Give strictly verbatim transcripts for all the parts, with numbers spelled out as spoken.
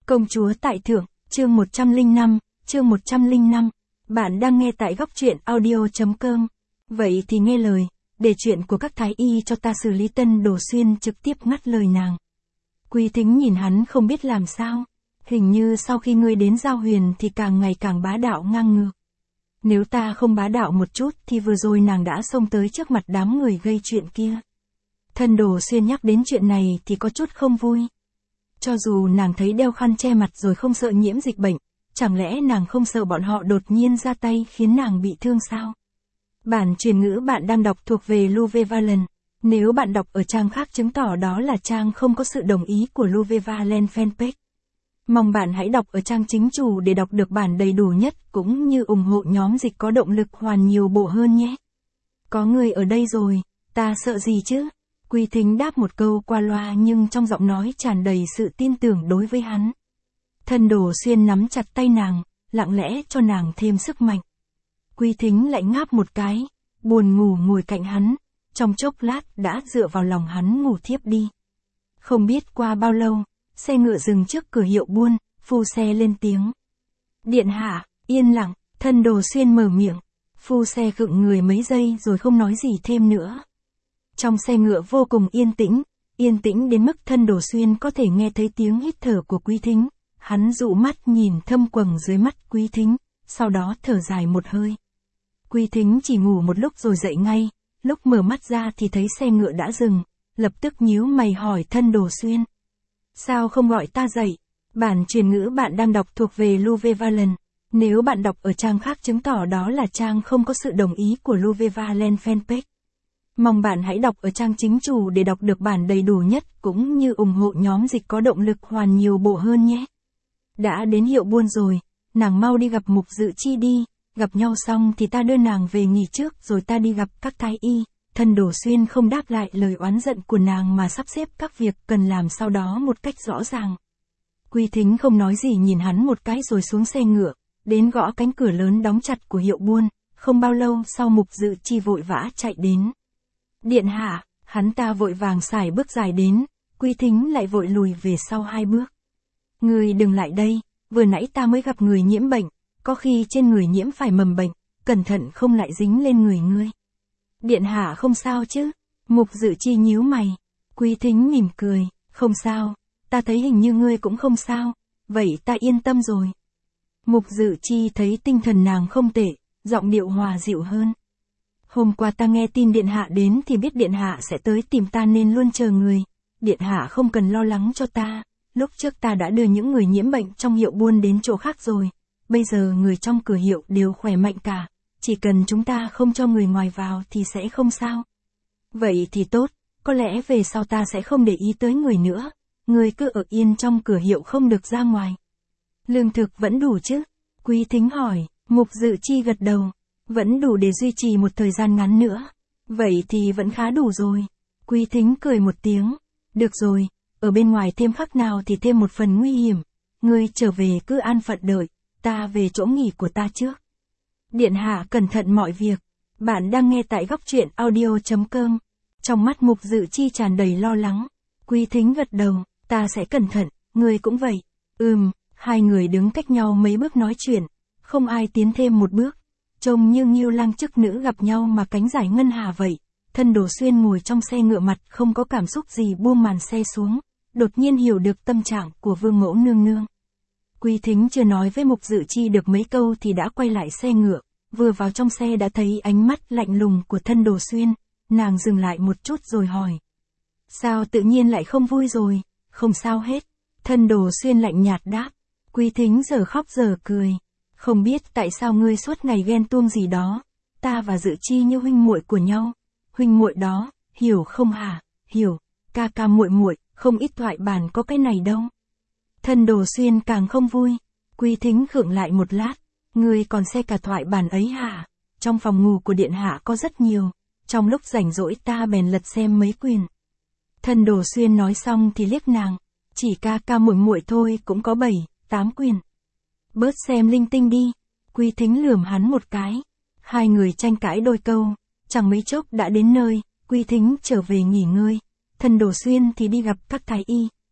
Công chúa tại thượng, chương một trăm lẻ năm, chương một trăm lẻ năm. Bạn đang nghe tại góc truyện audio chấm com. Vậy thì nghe lời, để chuyện của các thái y cho ta xử lý. Tân Đồ Xuyên trực tiếp ngắt lời nàng. Quý Thính nhìn hắn không biết làm sao. Hình như sau khi ngươi đến Giao Huyền thì càng ngày càng bá đạo ngang ngược. Nếu ta không bá đạo một chút thì vừa rồi nàng đã xông tới trước mặt đám người gây chuyện kia. Tân Đồ Xuyên nhắc đến chuyện này thì có chút không vui. Cho dù nàng thấy đeo khăn che mặt rồi không sợ nhiễm dịch bệnh, chẳng lẽ nàng không sợ bọn họ đột nhiên ra tay khiến nàng bị thương sao? Bản truyền ngữ bạn đang đọc thuộc về Luvevalent. Nếu bạn đọc ở trang khác chứng tỏ đó là trang không có sự đồng ý của Luvevalent fanpage. Mong bạn hãy đọc ở trang chính chủ để đọc được bản đầy đủ nhất cũng như ủng hộ nhóm dịch có động lực hoàn nhiều bộ hơn nhé. Có người ở đây rồi, ta sợ gì chứ? Quý Thính đáp một câu qua loa nhưng trong giọng nói tràn đầy sự tin tưởng đối với hắn. Tân Đồ Xuyên nắm chặt tay nàng, lặng lẽ cho nàng thêm sức mạnh. Quý Thính lại ngáp một cái, buồn ngủ ngồi cạnh hắn, trong chốc lát đã dựa vào lòng hắn ngủ thiếp đi. Không biết qua bao lâu, xe ngựa dừng trước cửa hiệu buôn, phu xe lên tiếng. Điện hạ, yên lặng, Tân Đồ Xuyên mở miệng, phu xe khựng người mấy giây rồi không nói gì thêm nữa. Trong xe ngựa vô cùng yên tĩnh, yên tĩnh đến mức Tân Đồ Xuyên có thể nghe thấy tiếng hít thở của Quý Thính. Hắn dụ mắt nhìn thâm quầng dưới mắt Quý Thính, sau đó thở dài một hơi. Quý Thính chỉ ngủ một lúc rồi dậy ngay, lúc mở mắt ra thì thấy xe ngựa đã dừng, lập tức nhíu mày hỏi Tân Đồ Xuyên. Sao không gọi ta dậy? Bản truyền ngữ bạn đang đọc thuộc về Luvevalent. Nếu bạn đọc ở trang khác chứng tỏ đó là trang không có sự đồng ý của Luvevalent fanpage. Mong bạn hãy đọc ở trang chính chủ để đọc được bản đầy đủ nhất cũng như ủng hộ nhóm dịch có động lực hoàn nhiều bộ hơn nhé. Đã đến hiệu buôn rồi, nàng mau đi gặp Mục Dự Chi đi, gặp nhau xong thì ta đưa nàng về nghỉ trước rồi ta đi gặp các thái y. Tân Đồ Xuyên không đáp lại lời oán giận của nàng mà sắp xếp các việc cần làm sau đó một cách rõ ràng. Quý Thính không nói gì nhìn hắn một cái rồi xuống xe ngựa, đến gõ cánh cửa lớn đóng chặt của hiệu buôn, không bao lâu sau Mục Dự Chi vội vã chạy đến. Điện hạ, hắn ta vội vàng xài bước dài đến, Quý Thính lại vội lùi về sau hai bước. Ngươi đừng lại đây, vừa nãy ta mới gặp người nhiễm bệnh, có khi trên người nhiễm phải mầm bệnh, cẩn thận không lại dính lên người ngươi. Điện hạ không sao chứ? Mục Dự Chi nhíu mày. Quý Thính mỉm cười, không sao, ta thấy hình như ngươi cũng không sao, vậy ta yên tâm rồi. Mục Dự Chi thấy tinh thần nàng không tệ, giọng điệu hòa dịu hơn. Hôm qua ta nghe tin điện hạ đến thì biết điện hạ sẽ tới tìm ta nên luôn chờ người. Điện hạ không cần lo lắng cho ta, lúc trước ta đã đưa những người nhiễm bệnh trong hiệu buôn đến chỗ khác rồi. Bây giờ người trong cửa hiệu đều khỏe mạnh cả, chỉ cần chúng ta không cho người ngoài vào thì sẽ không sao. Vậy thì tốt, có lẽ về sau ta sẽ không để ý tới người nữa, người cứ ở yên trong cửa hiệu không được ra ngoài. Lương thực vẫn đủ chứ? Quý Thính hỏi. Mục Dự Chi gật đầu. Vẫn đủ để duy trì một thời gian ngắn nữa. Vậy thì vẫn khá đủ rồi. Quý Thính cười một tiếng. Được rồi, ở bên ngoài thêm khắc nào thì thêm một phần nguy hiểm. Ngươi trở về cứ an phận đợi, ta về chỗ nghỉ của ta trước. Điện hạ cẩn thận mọi việc. Bạn đang nghe tại góc truyện audio chấm com. Trong mắt Mục Dự Chi tràn đầy lo lắng. Quý Thính gật đầu, ta sẽ cẩn thận, ngươi cũng vậy. Ừm, hai người đứng cách nhau mấy bước nói chuyện, không ai tiến thêm một bước. Trông như Ngưu Lang chức nữ gặp nhau mà cánh giải ngân hà vậy. Tân Đồ Xuyên ngồi trong xe ngựa mặt không có cảm xúc gì buông màn xe xuống, đột nhiên hiểu được tâm trạng của Vương Mẫu nương nương. Quý Thính chưa nói với Mục Dự Chi được mấy câu thì đã quay lại xe ngựa, vừa vào trong xe đã thấy ánh mắt lạnh lùng của Tân Đồ Xuyên, nàng dừng lại một chút rồi hỏi. Sao tự nhiên lại không vui rồi? Không sao hết. Tân Đồ Xuyên lạnh nhạt đáp. Quý Thính giờ khóc giờ cười. Không biết tại sao ngươi suốt ngày ghen tuông gì đó, ta và Dự Chi như huynh muội của nhau. Huynh muội đó, hiểu không hả? Hiểu, ca ca muội muội, không ít thoại bản có cái này đâu. Tân Đồ Xuyên càng không vui. Quý Thính khựng lại một lát, ngươi còn xe cả thoại bản ấy hả? Trong phòng ngủ của điện hạ có rất nhiều, trong lúc rảnh rỗi ta bèn lật xem mấy quyển. Tân Đồ Xuyên nói xong thì liếc nàng, chỉ ca ca muội muội thôi cũng có bảy, tám quyển. Bớt xem linh tinh đi. Quý Thính lườm hắn một cái. Hai người tranh cãi đôi câu, chẳng mấy chốc đã đến nơi. Quý Thính trở về nghỉ ngơi, Tân Đồ Xuyên thì đi gặp các thái y,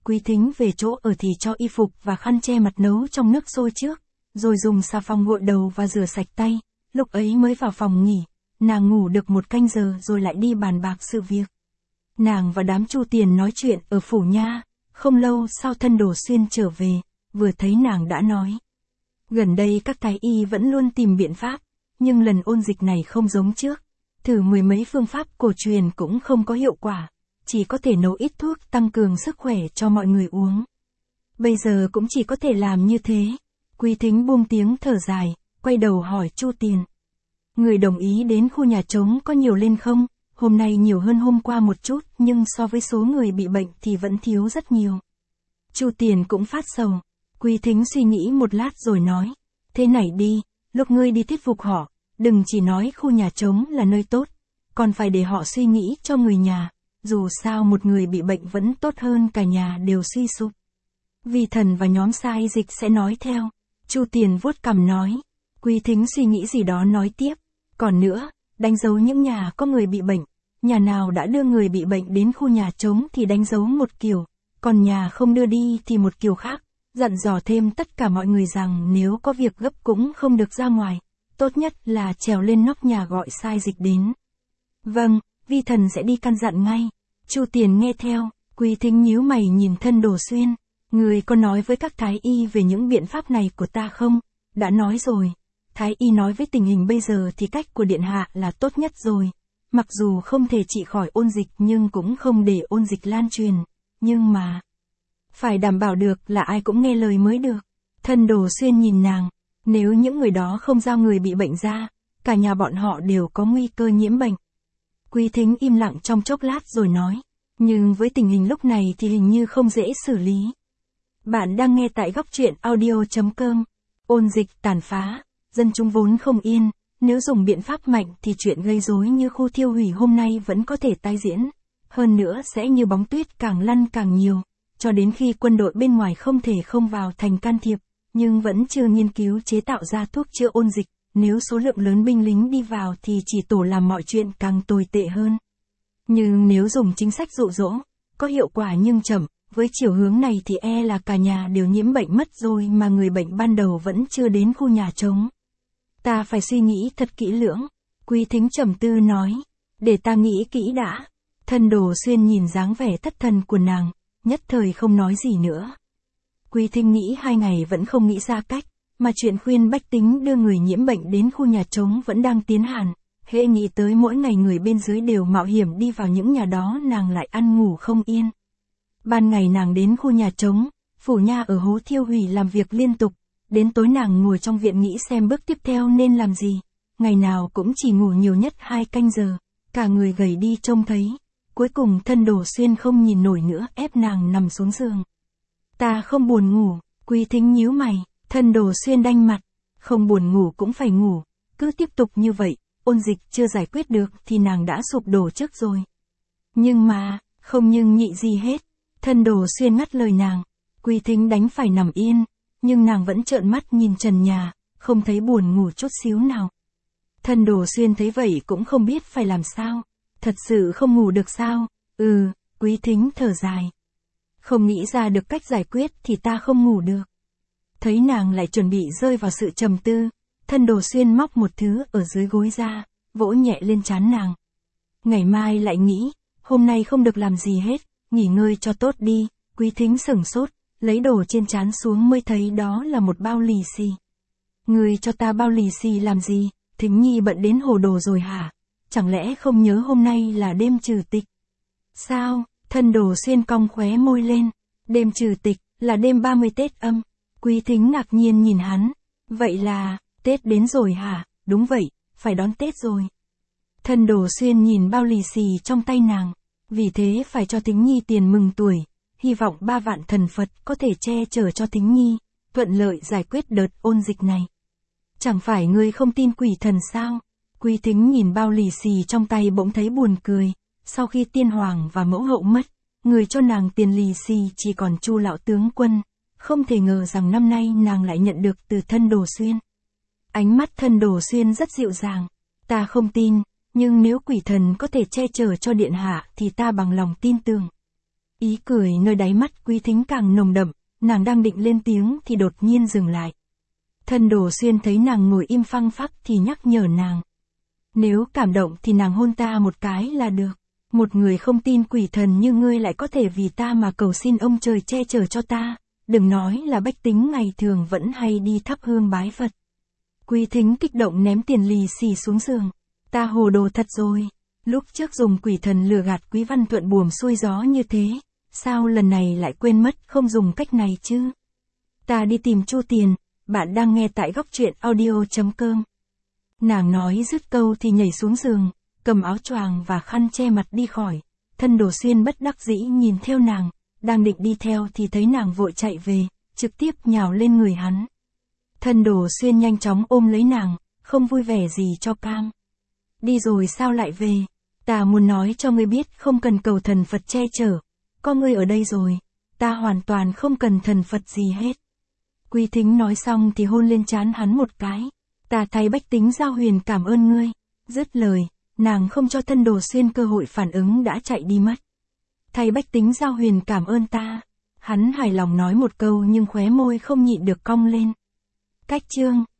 Quý Thính về chỗ ở thì cho y phục và khăn che mặt nấu trong nước sôi trước, rồi dùng xà phòng gội đầu và rửa sạch tay, lúc ấy mới vào phòng nghỉ. Nàng ngủ được một canh giờ rồi lại đi bàn bạc sự việc. Nàng và đám Chu Tiền nói chuyện ở phủ nha, không lâu sau Thân Đồ Xuyên trở về, vừa thấy nàng đã nói. Gần đây các thái y vẫn luôn tìm biện pháp, nhưng lần ôn dịch này không giống trước. Thử mười mấy phương pháp cổ truyền cũng không có hiệu quả, chỉ có thể nấu ít thuốc tăng cường sức khỏe cho mọi người uống. Bây giờ cũng chỉ có thể làm như thế. Quý Thính buông tiếng thở dài, quay đầu hỏi Chu Tiền. Người đồng ý đến khu nhà trống có nhiều lên không? Hôm nay nhiều hơn hôm qua một chút, nhưng so với số người bị bệnh thì vẫn thiếu rất nhiều. Chu Tiền cũng phát sầu. Quý Thính suy nghĩ một lát rồi nói. Thế này đi, lúc ngươi đi thuyết phục họ, đừng chỉ nói khu nhà trống là nơi tốt, còn phải để họ suy nghĩ cho người nhà. Dù sao một người bị bệnh vẫn tốt hơn cả nhà đều suy sụp. Vi Thần và nhóm sai dịch sẽ nói theo. Chu Tiền vuốt cằm nói. Quý Thính suy nghĩ gì đó nói tiếp. Còn nữa, đánh dấu những nhà có người bị bệnh. Nhà nào đã đưa người bị bệnh đến khu nhà trống thì đánh dấu một kiểu, còn nhà không đưa đi thì một kiểu khác. Dặn dò thêm tất cả mọi người rằng nếu có việc gấp cũng không được ra ngoài. Tốt nhất là trèo lên nóc nhà gọi sai dịch đến. Vâng, Vi Thần sẽ đi căn dặn ngay. Chu Tiền nghe theo, Quý Thính nhíu mày nhìn Thân Đồ Xuyên. Người có nói với các thái y về những biện pháp này của ta không? Đã nói rồi. Thái y nói với tình hình bây giờ thì cách của điện hạ là tốt nhất rồi. Mặc dù không thể trị khỏi ôn dịch nhưng cũng không để ôn dịch lan truyền. Nhưng mà... phải đảm bảo được là ai cũng nghe lời mới được. Thân Đồ Xuyên nhìn nàng. Nếu những người đó không giao người bị bệnh ra, cả nhà bọn họ đều có nguy cơ nhiễm bệnh. Quý Thính im lặng trong chốc lát rồi nói. Nhưng với tình hình lúc này thì hình như không dễ xử lý. Bạn đang nghe tại góc truyện audio chấm com. Ôn dịch tàn phá, dân chúng vốn không yên, nếu dùng biện pháp mạnh thì chuyện gây rối như khu thiêu hủy hôm nay vẫn có thể tái diễn. Hơn nữa sẽ như bóng tuyết càng lăn càng nhiều, cho đến khi quân đội bên ngoài không thể không vào thành can thiệp, nhưng vẫn chưa nghiên cứu chế tạo ra thuốc chữa ôn dịch. Nếu số lượng lớn binh lính đi vào thì chỉ tổ làm mọi chuyện càng tồi tệ hơn. Nhưng nếu dùng chính sách dụ dỗ, có hiệu quả nhưng chậm, với chiều hướng này thì e là cả nhà đều nhiễm bệnh mất rồi mà người bệnh ban đầu vẫn chưa đến khu nhà trống. Ta phải suy nghĩ thật kỹ lưỡng. Quý Thính trầm tư nói. Để ta nghĩ kỹ đã. Thân Đồ Xuyên nhìn dáng vẻ thất thần của nàng, nhất thời không nói gì nữa. Quý Thính nghĩ hai ngày vẫn không nghĩ ra cách, mà chuyện khuyên bách tính đưa người nhiễm bệnh đến khu nhà trống vẫn đang tiến hành. Hễ nghĩ tới mỗi ngày người bên dưới đều mạo hiểm đi vào những nhà đó nàng lại ăn ngủ không yên. Ban ngày nàng đến khu nhà trống, phủ nha ở hố thiêu hủy làm việc liên tục, đến tối nàng ngồi trong viện nghĩ xem bước tiếp theo nên làm gì. Ngày nào cũng chỉ ngủ nhiều nhất hai canh giờ, cả người gầy đi trông thấy. Cuối cùng Thân Đồ Xuyên không nhìn nổi nữa ép nàng nằm xuống giường. Ta không buồn ngủ. Quý Thính nhíu mày. Thân Đồ Xuyên đanh mặt. Không buồn ngủ cũng phải ngủ. Cứ tiếp tục như vậy, ôn dịch chưa giải quyết được thì nàng đã sụp đổ trước rồi. Nhưng mà, không nhưng nhị gì hết. Thân Đồ Xuyên ngắt lời nàng. Quý Thính đánh phải nằm yên, nhưng nàng vẫn trợn mắt nhìn trần nhà, không thấy buồn ngủ chút xíu nào. Thân Đồ Xuyên thấy vậy cũng không biết phải làm sao. Thật sự không ngủ được sao? Ừ, Quý Thính thở dài. Không nghĩ ra được cách giải quyết thì ta không ngủ được. Thấy nàng lại chuẩn bị rơi vào sự trầm tư, Thân Đồ Xuyên móc một thứ ở dưới gối ra, vỗ nhẹ lên trán nàng. Ngày mai lại nghĩ, hôm nay không được làm gì hết, nghỉ ngơi cho tốt đi. Quý Thính sửng sốt, lấy đồ trên trán xuống mới thấy đó là một bao lì xì. Ngươi cho ta bao lì xì làm gì? Thính Nhi bận đến hồ đồ rồi hả? Chẳng lẽ không nhớ hôm nay là đêm trừ tịch? Sao? Thân Đồ Xuyên cong khóe môi lên. Đêm trừ tịch, là đêm ba mươi Tết âm. Quý Thính ngạc nhiên nhìn hắn. Vậy là, Tết đến rồi hả? Đúng vậy, phải đón Tết rồi. Thân Đồ Xuyên nhìn bao lì xì trong tay nàng. Vì thế phải cho Thính Nhi tiền mừng tuổi. Hy vọng ba vạn thần Phật có thể che chở cho Thính Nhi, thuận lợi giải quyết đợt ôn dịch này. Chẳng phải ngươi không tin quỷ thần sao? Quý Thính nhìn bao lì xì trong tay bỗng thấy buồn cười. Sau khi tiên hoàng và mẫu hậu mất, người cho nàng tiền lì xì chỉ còn Chu lão tướng quân. Không thể ngờ rằng năm nay nàng lại nhận được từ Thân Đồ Xuyên. Ánh mắt Thân Đồ Xuyên rất dịu dàng. Ta không tin, nhưng nếu quỷ thần có thể che chở cho điện hạ thì ta bằng lòng tin tưởng. Ý cười nơi đáy mắt Quý Thính càng nồng đậm, nàng đang định lên tiếng thì đột nhiên dừng lại. Thân Đồ Xuyên thấy nàng ngồi im phăng phắc thì nhắc nhở nàng. Nếu cảm động thì nàng hôn ta một cái là được. Một người không tin quỷ thần như ngươi lại có thể vì ta mà cầu xin ông trời che chở cho ta. Đừng nói là bách tính ngày thường vẫn hay đi thắp hương bái Phật. Quý Thính kích động ném tiền lì xì xuống giường. Ta hồ đồ thật rồi. Lúc trước dùng quỷ thần lừa gạt Quý Văn Thuận buồm xuôi gió như thế. Sao lần này lại quên mất không dùng cách này chứ? Ta đi tìm Chu Tiền. Bạn đang nghe tại góc truyện audio chấm com. Nàng nói dứt câu thì nhảy xuống giường, cầm áo choàng và khăn che mặt đi khỏi. Thân Đồ Xuyên bất đắc dĩ nhìn theo nàng, đang định đi theo thì thấy nàng vội chạy về, trực tiếp nhào lên người hắn. Thân Đồ Xuyên nhanh chóng ôm lấy nàng, không vui vẻ gì cho cam. Đi rồi sao lại về? Ta muốn nói cho ngươi biết không cần cầu thần Phật che chở. Có ngươi ở đây rồi, ta hoàn toàn không cần thần Phật gì hết. Quý Thính nói xong thì hôn lên trán hắn một cái. Ta thay bách tính Giao Huyền cảm ơn ngươi. Dứt lời, nàng không cho Thân Đồ Xuyên cơ hội phản ứng đã chạy đi mất. Thay bách tính Giao Huyền cảm ơn ta. Hắn hài lòng nói một câu nhưng khóe môi không nhịn được cong lên. Cách chương